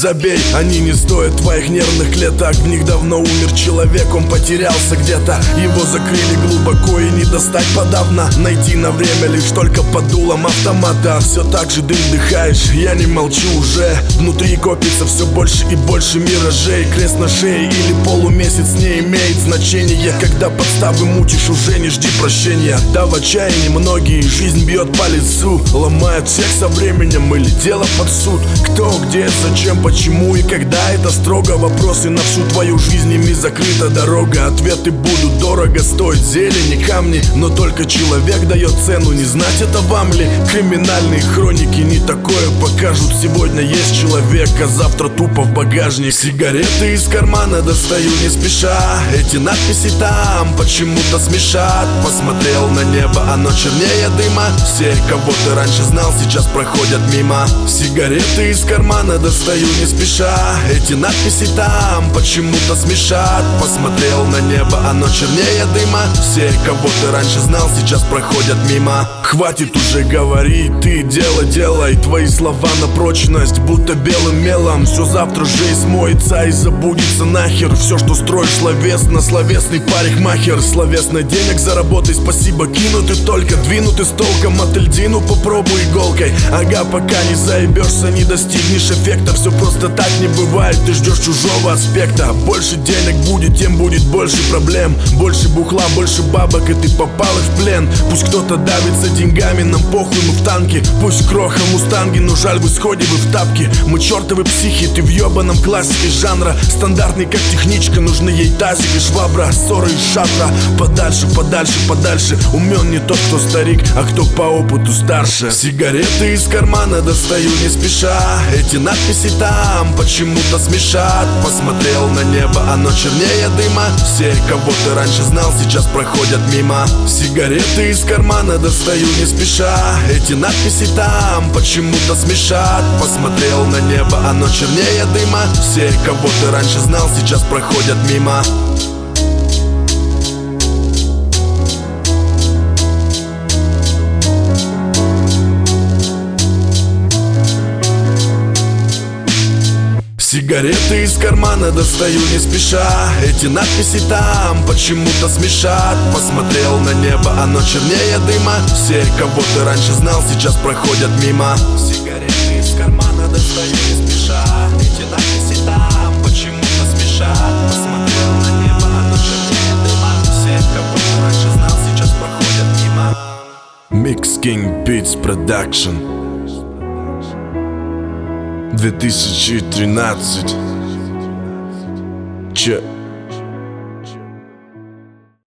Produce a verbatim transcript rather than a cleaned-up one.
забей, они не стоят твоих нервных клеток. В них давно умер человек, он потерялся где-то. Его закрыли глубоко и не достать подавно. Найти на время лишь только под дулом автомата. Все так же дым вдыхаешь, я не молчу уже. Внутри копится все больше и больше миражей. Крест на шее или полумесяц не имеет значения. Когда подставы мутишь, уже не жди прощения. Да, в отчаянии многие, жизнь бьет по лицу. Ломают всех со временем или дело под суд. Кто, где, зачем, почему и когда, это строго вопросы на всю твою жизнь. Ими закрыта дорога, ответы будут дорого стоить зелени, камни. Но только человек дает цену, не знать это вам ли? Криминальные хроники не такое покажут. Сегодня есть человек, а завтра тупо в багажник. Сигареты из кармана достаю не спеша. Эти надписи там почему-то смешат. Посмотрел на небо, оно чернее дыма. Все, кого ты раньше знал, сейчас проходят мимо. Сигареты из кармана достаю не спеша. Эти надписи там почему-то смешат. Посмотрел на небо, оно чернее дыма. Все, кого ты раньше знал, сейчас проходят мимо. Хватит уже говорить, ты дело делай. Твои слова на прочность, будто белым мелом. Все завтра же и смоется, и забудется нахер. Все, что строишь словесно, словесный парикмахер. Словесно денег заработай, спасибо, кинуты только. Двинуты с толком, от льдину попробуй иголкой. Ага, пока не заебешься, не достигнешь эффекта. Все просто так не бывает, ты ждешь чужого аспекта. Больше денег будет, тем будет больше проблем. Больше бухла, больше бабок, и ты попал в плен. Пусть кто-то давится деньгами, нам похуй, мы в танке. Пусть кроха мустанги, но жаль, в исходе вы в тапке. Мы чертовы психи, ты в ебаном классике жанра. Стандартный как техничка, нужны ей тазик и швабра. Ссоры и шатра, подальше, подальше, подальше. Умен не тот, кто старик, а кто по опыту старше. Сигареты из кармана достаю не спеша. Эти надписи там почему-то смешат. Посмотрел на небо, оно чернее дыма. Все, кого ты раньше знал, сейчас проходят мимо. Сигареты из кармана достаю не спеша. Эти надписи там почему-то смешат. Посмотрел на небо, оно чернее дыма. Все, кого ты раньше знал, сейчас проходят мимо. Сигареты из кармана достаю не спеша. Эти надписи там почему-то смешат. Посмотрел на небо, оно чернее дыма. Все, кого ты раньше знал, сейчас проходят мимо. Сигареты из кармана достаю не спеша. Эти надписи там почему-то смешат. Посмотрел на небо, оно чернее дыма. Все, кого ты раньше знал, сейчас проходят мимо. Mix King Beats Production две тысячи тринадцать. Че?